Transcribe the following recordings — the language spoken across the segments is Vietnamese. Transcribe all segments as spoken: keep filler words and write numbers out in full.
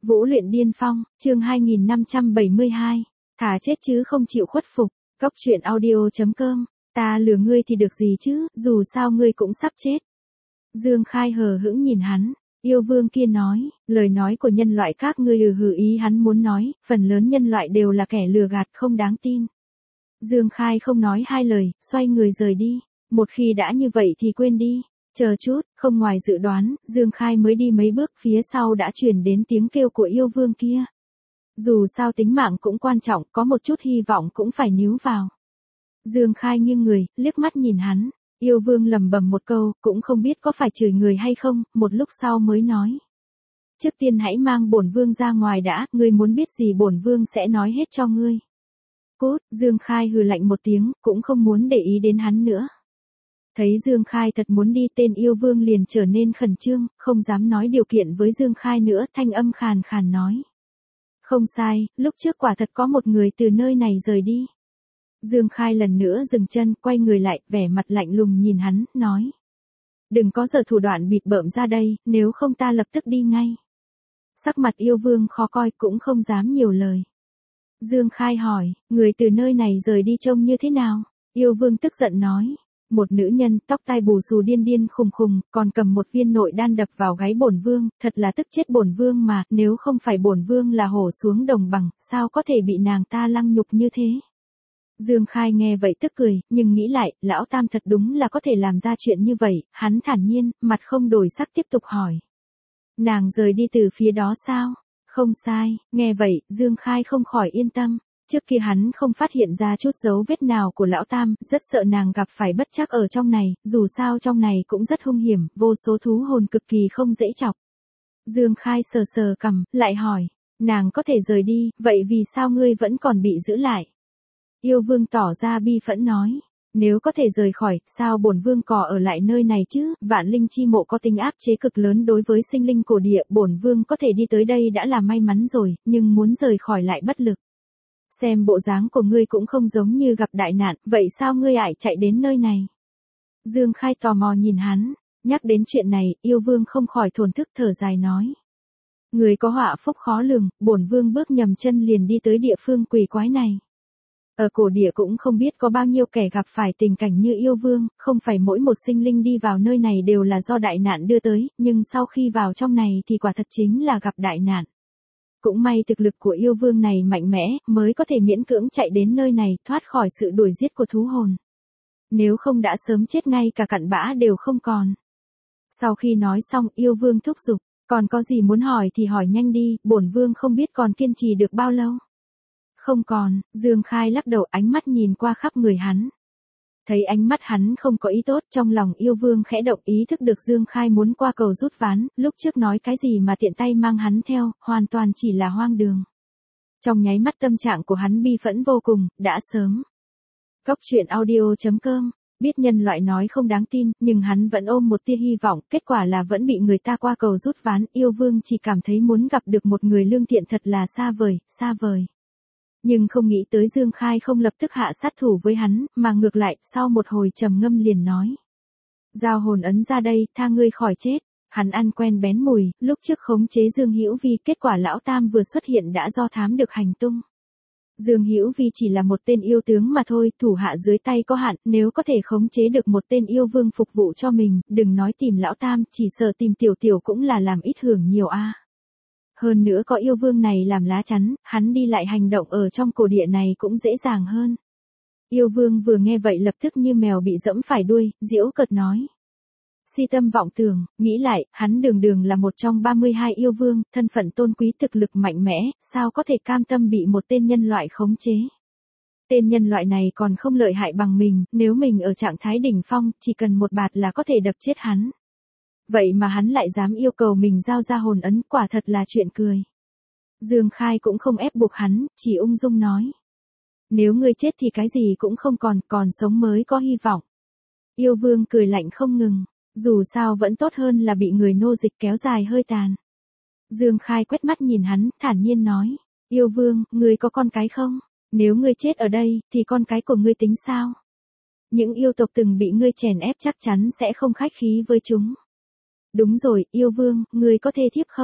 Vũ luyện điên phong, chương hai nghìn năm trăm bảy mươi hai. Thà chết chứ không chịu khuất phục. Cốc truyện audio chấm com. Ta lừa ngươi thì được gì chứ, dù sao ngươi cũng sắp chết. Dương Khai hờ hững nhìn hắn. Yêu vương kia nói, lời nói của nhân loại các ngươi hừ hừ ý hắn muốn nói, phần lớn nhân loại đều là kẻ lừa gạt không đáng tin. Dương Khai không nói hai lời, xoay người rời đi. Một khi đã như vậy thì quên đi. Chờ chút, không ngoài dự đoán, Dương Khai mới đi mấy bước phía sau đã truyền đến tiếng kêu của yêu vương kia. Dù sao tính mạng cũng quan trọng, có một chút hy vọng cũng phải níu vào. Dương Khai nghiêng người, liếc mắt nhìn hắn. Yêu vương lầm bầm một câu, cũng không biết có phải chửi người hay không, một lúc sau mới nói. Trước tiên hãy mang bổn vương ra ngoài đã, ngươi muốn biết gì bổn vương sẽ nói hết cho ngươi. Cút, Dương Khai hừ lạnh một tiếng, cũng không muốn để ý đến hắn nữa. Thấy Dương Khai thật muốn đi, tên yêu vương liền trở nên khẩn trương, không dám nói điều kiện với Dương Khai nữa, thanh âm khàn khàn nói. Không sai, lúc trước quả thật có một người từ nơi này rời đi. Dương Khai lần nữa dừng chân, quay người lại, vẻ mặt lạnh lùng nhìn hắn, nói. Đừng có giở thủ đoạn bịp bợm ra đây, nếu không ta lập tức đi ngay. Sắc mặt yêu vương khó coi, cũng không dám nhiều lời. Dương Khai hỏi, người từ nơi này rời đi trông như thế nào? Yêu vương tức giận nói. Một nữ nhân, tóc tai bù xù điên điên khùng khùng, còn cầm một viên nội đan đập vào gáy bổn vương, thật là tức chết bổn vương mà, nếu không phải bổn vương là hổ xuống đồng bằng, sao có thể bị nàng ta lăng nhục như thế? Dương Khai nghe vậy tức cười, nhưng nghĩ lại, lão tam thật đúng là có thể làm ra chuyện như vậy, hắn thản nhiên, mặt không đổi sắc tiếp tục hỏi. Nàng rời đi từ phía đó sao? Không sai, nghe vậy, Dương Khai không khỏi yên tâm. Trước kia hắn không phát hiện ra chút dấu vết nào của lão tam, rất sợ nàng gặp phải bất trắc ở trong này, dù sao trong này cũng rất hung hiểm, vô số thú hồn cực kỳ không dễ chọc. Dương Khai sờ sờ cằm, lại hỏi, nàng có thể rời đi, vậy vì sao ngươi vẫn còn bị giữ lại? Yêu vương tỏ ra bi phẫn nói, nếu có thể rời khỏi, sao bổn vương cò ở lại nơi này chứ, vạn linh chi mộ có tính áp chế cực lớn đối với sinh linh cổ địa, bổn vương có thể đi tới đây đã là may mắn rồi, nhưng muốn rời khỏi lại bất lực. Xem bộ dáng của ngươi cũng không giống như gặp đại nạn, vậy sao ngươi ải chạy đến nơi này? Dương Khai tò mò nhìn hắn, nhắc đến chuyện này, yêu vương không khỏi thổn thức thở dài nói. Người có họa phúc khó lường, bổn vương bước nhầm chân liền đi tới địa phương quỷ quái này. Ở cổ địa cũng không biết có bao nhiêu kẻ gặp phải tình cảnh như yêu vương, không phải mỗi một sinh linh đi vào nơi này đều là do đại nạn đưa tới, nhưng sau khi vào trong này thì quả thật chính là gặp đại nạn. Cũng may thực lực của yêu vương này mạnh mẽ, mới có thể miễn cưỡng chạy đến nơi này, thoát khỏi sự đuổi giết của thú hồn. Nếu không đã sớm chết ngay cả cặn bã đều không còn. Sau khi nói xong, yêu vương thúc giục, còn có gì muốn hỏi thì hỏi nhanh đi, bổn vương không biết còn kiên trì được bao lâu. Không còn, Dương Khai lắc đầu, ánh mắt nhìn qua khắp người hắn. Thấy ánh mắt hắn không có ý tốt, trong lòng yêu vương khẽ động, ý thức được Dương Khai muốn qua cầu rút ván, lúc trước nói cái gì mà tiện tay mang hắn theo, hoàn toàn chỉ là hoang đường. Trong nháy mắt tâm trạng của hắn bi phẫn vô cùng, đã sớm. Cốc truyện audio chấm com, biết nhân loại nói không đáng tin, nhưng hắn vẫn ôm một tia hy vọng, kết quả là vẫn bị người ta qua cầu rút ván, yêu vương chỉ cảm thấy muốn gặp được một người lương thiện thật là xa vời, xa vời. Nhưng không nghĩ tới Dương Khai không lập tức hạ sát thủ với hắn, mà ngược lại, sau một hồi trầm ngâm liền nói. Giao hồn ấn ra đây, tha ngươi khỏi chết. Hắn ăn quen bén mùi, lúc trước khống chế Dương Hữu Vi, kết quả lão tam vừa xuất hiện đã do thám được hành tung. Dương Hữu Vi chỉ là một tên yêu tướng mà thôi, thủ hạ dưới tay có hạn, nếu có thể khống chế được một tên yêu vương phục vụ cho mình, đừng nói tìm lão tam, chỉ sợ tìm tiểu tiểu cũng là làm ít hưởng nhiều a. Hơn nữa có yêu vương này làm lá chắn, hắn đi lại hành động ở trong cổ địa này cũng dễ dàng hơn. Yêu vương vừa nghe vậy lập tức như mèo bị dẫm phải đuôi, giễu cợt nói. Si tâm vọng tưởng, nghĩ lại, hắn đường đường là một trong ba mươi hai yêu vương, thân phận tôn quý thực lực mạnh mẽ, sao có thể cam tâm bị một tên nhân loại khống chế. Tên nhân loại này còn không lợi hại bằng mình, nếu mình ở trạng thái đỉnh phong, chỉ cần một bạt là có thể đập chết hắn. Vậy mà hắn lại dám yêu cầu mình giao ra hồn ấn, quả thật là chuyện cười. Dương Khai cũng không ép buộc hắn, chỉ ung dung nói. Nếu ngươi chết thì cái gì cũng không còn, còn sống mới có hy vọng. Yêu vương cười lạnh không ngừng, dù sao vẫn tốt hơn là bị người nô dịch kéo dài hơi tàn. Dương Khai quét mắt nhìn hắn, thản nhiên nói. Yêu vương, ngươi có con cái không? Nếu ngươi chết ở đây, thì con cái của ngươi tính sao? Những yêu tộc từng bị ngươi chèn ép chắc chắn sẽ không khách khí với chúng. Đúng rồi, yêu vương, ngươi có thê thiếp không?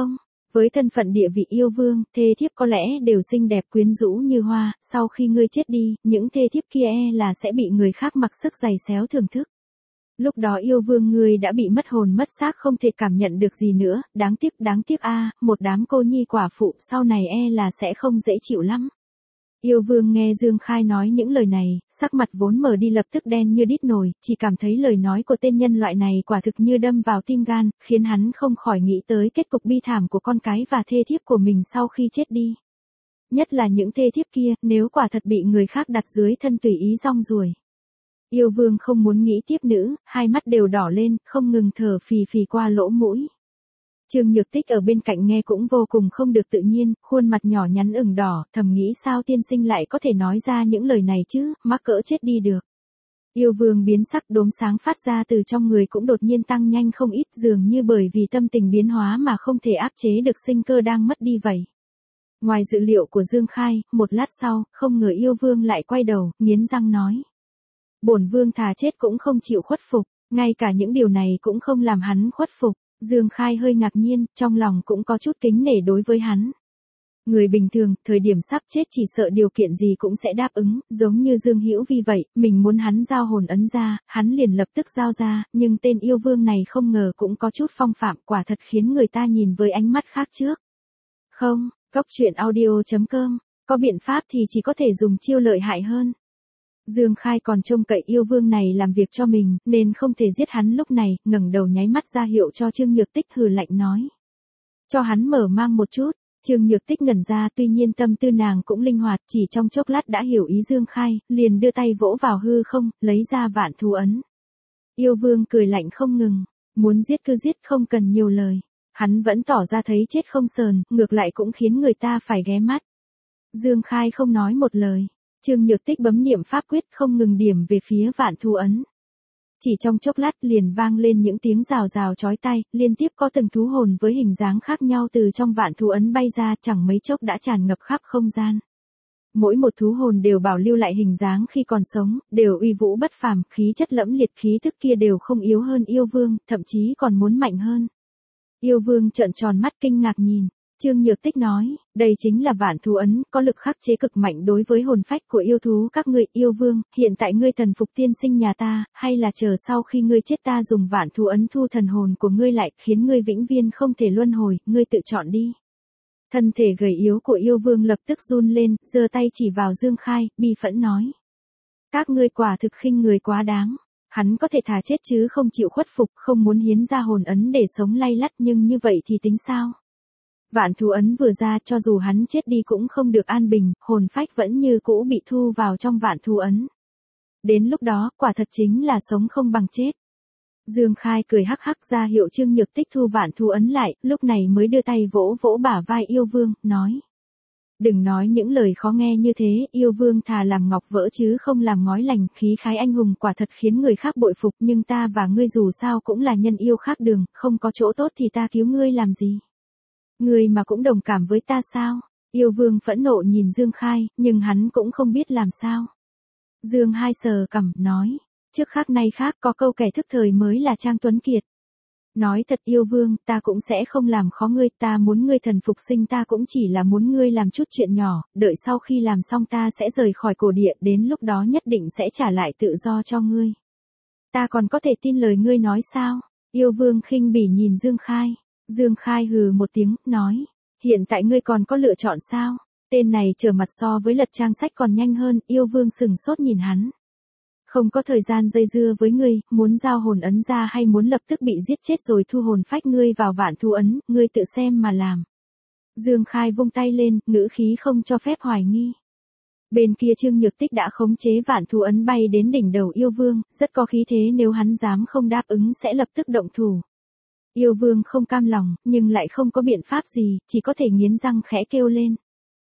Với thân phận địa vị yêu vương, thê thiếp có lẽ đều xinh đẹp quyến rũ như hoa, sau khi ngươi chết đi, những thê thiếp kia e là sẽ bị người khác mặc sức giày xéo thưởng thức. Lúc đó yêu vương ngươi đã bị mất hồn mất xác không thể cảm nhận được gì nữa, đáng tiếc đáng tiếc a, một đám cô nhi quả phụ sau này e là sẽ không dễ chịu lắm. Yêu vương nghe Dương Khai nói những lời này, sắc mặt vốn mờ đi lập tức đen như đít nồi, chỉ cảm thấy lời nói của tên nhân loại này quả thực như đâm vào tim gan, khiến hắn không khỏi nghĩ tới kết cục bi thảm của con cái và thê thiếp của mình sau khi chết đi. Nhất là những thê thiếp kia, nếu quả thật bị người khác đặt dưới thân tùy ý rong ruổi. Yêu vương không muốn nghĩ tiếp nữa, hai mắt đều đỏ lên, không ngừng thở phì phì qua lỗ mũi. Trương Nhược Tích ở bên cạnh nghe cũng vô cùng không được tự nhiên, khuôn mặt nhỏ nhắn ửng đỏ, thầm nghĩ sao tiên sinh lại có thể nói ra những lời này chứ, mắc cỡ chết đi được. Yêu vương biến sắc, đốm sáng phát ra từ trong người cũng đột nhiên tăng nhanh không ít, dường như bởi vì tâm tình biến hóa mà không thể áp chế được sinh cơ đang mất đi vậy. Ngoài dự liệu của Dương Khai, một lát sau, không ngờ yêu vương lại quay đầu, nghiến răng nói. Bổn vương thà chết cũng không chịu khuất phục, ngay cả những điều này cũng không làm hắn khuất phục. Dương Khai hơi ngạc nhiên, trong lòng cũng có chút kính nể đối với hắn. Người bình thường, thời điểm sắp chết chỉ sợ điều kiện gì cũng sẽ đáp ứng, giống như Dương Hữu Vi vậy, mình muốn hắn giao hồn ấn ra, hắn liền lập tức giao ra, nhưng tên yêu vương này không ngờ cũng có chút phong phạm, quả thật khiến người ta nhìn với ánh mắt khác trước. Không, Cốc truyện audio chấm com, có biện pháp thì chỉ có thể dùng chiêu lợi hại hơn. Dương Khai còn trông cậy yêu vương này làm việc cho mình, nên không thể giết hắn lúc này, ngẩng đầu nháy mắt ra hiệu cho Trương Nhược Tích hừ lạnh nói. Cho hắn mở mang một chút, Trương Nhược Tích ngẩn ra tuy nhiên tâm tư nàng cũng linh hoạt, chỉ trong chốc lát đã hiểu ý Dương Khai, liền đưa tay vỗ vào hư không, lấy ra vạn thú ấn. Yêu vương cười lạnh không ngừng, muốn giết cứ giết không cần nhiều lời. Hắn vẫn tỏ ra thấy chết không sờn, ngược lại cũng khiến người ta phải ghé mắt. Dương Khai không nói một lời. Trương Nhược Tích bấm niệm pháp quyết không ngừng điểm về phía vạn thú ấn. Chỉ trong chốc lát liền vang lên những tiếng rào rào chói tai, liên tiếp có từng thú hồn với hình dáng khác nhau từ trong vạn thú ấn bay ra, chẳng mấy chốc đã tràn ngập khắp không gian. Mỗi một thú hồn đều bảo lưu lại hình dáng khi còn sống, đều uy vũ bất phàm, khí chất lẫm liệt, khí tức kia đều không yếu hơn yêu vương, thậm chí còn muốn mạnh hơn. Yêu vương trợn tròn mắt kinh ngạc nhìn. Trương Nhược Tích nói, đây chính là vạn thú ấn, có lực khắc chế cực mạnh đối với hồn phách của yêu thú các ngươi. Yêu vương, hiện tại ngươi thần phục tiên sinh nhà ta, hay là chờ sau khi ngươi chết ta dùng vạn thú ấn thu thần hồn của ngươi lại, khiến ngươi vĩnh viễn không thể luân hồi, ngươi tự chọn đi. Thân thể gầy yếu của yêu vương lập tức run lên, giơ tay chỉ vào Dương Khai, bi phẫn nói. Các ngươi quả thực khinh người quá đáng. Hắn có thể thà chết chứ không chịu khuất phục, không muốn hiến ra hồn ấn để sống lay lắt, nhưng như vậy thì tính sao? Vạn thú ấn vừa ra, cho dù hắn chết đi cũng không được an bình, hồn phách vẫn như cũ bị thu vào trong vạn thú ấn. Đến lúc đó, quả thật chính là sống không bằng chết. Dương Khai cười hắc hắc ra hiệu Trương Nhược Tích thu vạn thú ấn lại, lúc này mới đưa tay vỗ vỗ bả vai yêu vương, nói. Đừng nói những lời khó nghe như thế, yêu vương thà làm ngọc vỡ chứ không làm ngói lành, khí khái anh hùng quả thật khiến người khác bội phục, nhưng ta và ngươi dù sao cũng là nhân yêu khác đường, không có chỗ tốt thì ta cứu ngươi làm gì? Ngươi mà cũng đồng cảm với ta sao? Yêu vương phẫn nộ nhìn Dương Khai, nhưng hắn cũng không biết làm sao. Dương Hai sờ cằm, nói, trước khác nay khác, có câu kẻ thức thời mới là Trang Tuấn Kiệt. Nói thật yêu vương, ta cũng sẽ không làm khó ngươi, ta muốn ngươi thần phục sinh ta cũng chỉ là muốn ngươi làm chút chuyện nhỏ, đợi sau khi làm xong ta sẽ rời khỏi cổ địa, đến lúc đó nhất định sẽ trả lại tự do cho ngươi. Ta còn có thể tin lời ngươi nói sao? Yêu vương khinh bỉ nhìn Dương Khai. Dương Khai hừ một tiếng, nói, hiện tại ngươi còn có lựa chọn sao? Tên này trở mặt so với lật trang sách còn nhanh hơn, yêu vương sừng sốt nhìn hắn. Không có thời gian dây dưa với ngươi, muốn giao hồn ấn ra hay muốn lập tức bị giết chết rồi thu hồn phách ngươi vào vạn thú ấn, ngươi tự xem mà làm. Dương Khai vung tay lên, ngữ khí không cho phép hoài nghi. Bên kia Trương Nhược Tích đã khống chế vạn thú ấn bay đến đỉnh đầu yêu vương, rất có khí thế, nếu hắn dám không đáp ứng sẽ lập tức động thủ. Yêu vương không cam lòng, nhưng lại không có biện pháp gì, chỉ có thể nghiến răng khẽ kêu lên.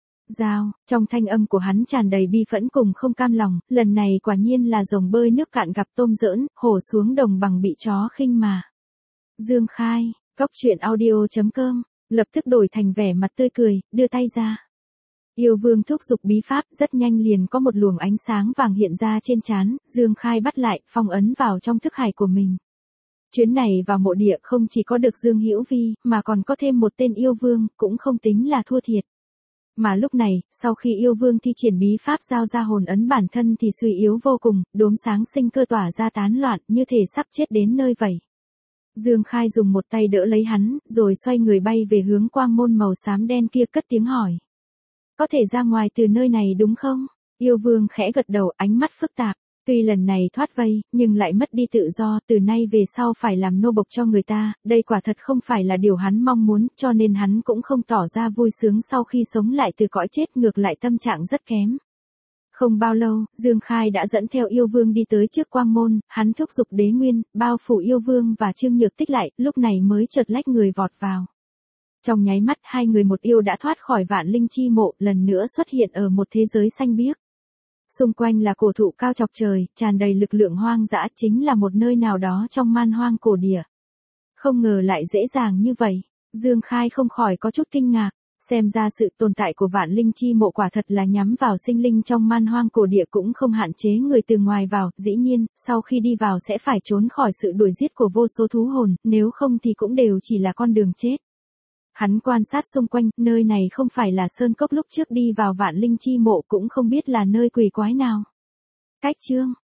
Giao, trong thanh âm của hắn tràn đầy bi phẫn cùng không cam lòng, lần này quả nhiên là rồng bơi nước cạn gặp tôm giỡn, hổ xuống đồng bằng bị chó khinh mà. Dương Khai, Cốc truyện audio chấm com, lập tức đổi thành vẻ mặt tươi cười, đưa tay ra. Yêu vương thúc giục bí pháp, rất nhanh liền có một luồng ánh sáng vàng hiện ra trên trán, Dương Khai bắt lại, phong ấn vào trong thức hải của mình. Chuyến này vào mộ địa không chỉ có được Dương Hữu Vi, mà còn có thêm một tên yêu vương, cũng không tính là thua thiệt. Mà lúc này, sau khi yêu vương thi triển bí pháp giao ra hồn ấn bản thân thì suy yếu vô cùng, đốm sáng sinh cơ tỏa ra tán loạn, như thể sắp chết đến nơi vậy. Dương Khai dùng một tay đỡ lấy hắn, rồi xoay người bay về hướng quang môn màu xám đen kia, cất tiếng hỏi. Có thể ra ngoài từ nơi này đúng không? Yêu vương khẽ gật đầu, ánh mắt phức tạp. Tuy lần này thoát vây, nhưng lại mất đi tự do, từ nay về sau phải làm nô bộc cho người ta, đây quả thật không phải là điều hắn mong muốn, cho nên hắn cũng không tỏ ra vui sướng sau khi sống lại từ cõi chết, ngược lại tâm trạng rất kém. Không bao lâu, Dương Khai đã dẫn theo yêu vương đi tới trước quang môn, hắn thúc giục đế nguyên, bao phủ yêu vương và Trương Nhược Tích lại, lúc này mới chợt lách người vọt vào. Trong nháy mắt hai người một yêu đã thoát khỏi Vạn Linh Chi mộ, lần nữa xuất hiện ở một thế giới xanh biếc. Xung quanh là cổ thụ cao chọc trời, tràn đầy lực lượng hoang dã, chính là một nơi nào đó trong man hoang cổ địa. Không ngờ lại dễ dàng như vậy, Dương Khai không khỏi có chút kinh ngạc, xem ra sự tồn tại của Vạn Linh Chi mộ quả thật là nhắm vào sinh linh trong man hoang cổ địa, cũng không hạn chế người từ ngoài vào, dĩ nhiên, sau khi đi vào sẽ phải trốn khỏi sự đuổi giết của vô số thú hồn, nếu không thì cũng đều chỉ là con đường chết. Hắn quan sát xung quanh, nơi này không phải là sơn cốc lúc trước đi vào Vạn Linh Chi mộ, cũng không biết là nơi quỷ quái nào. Cách chương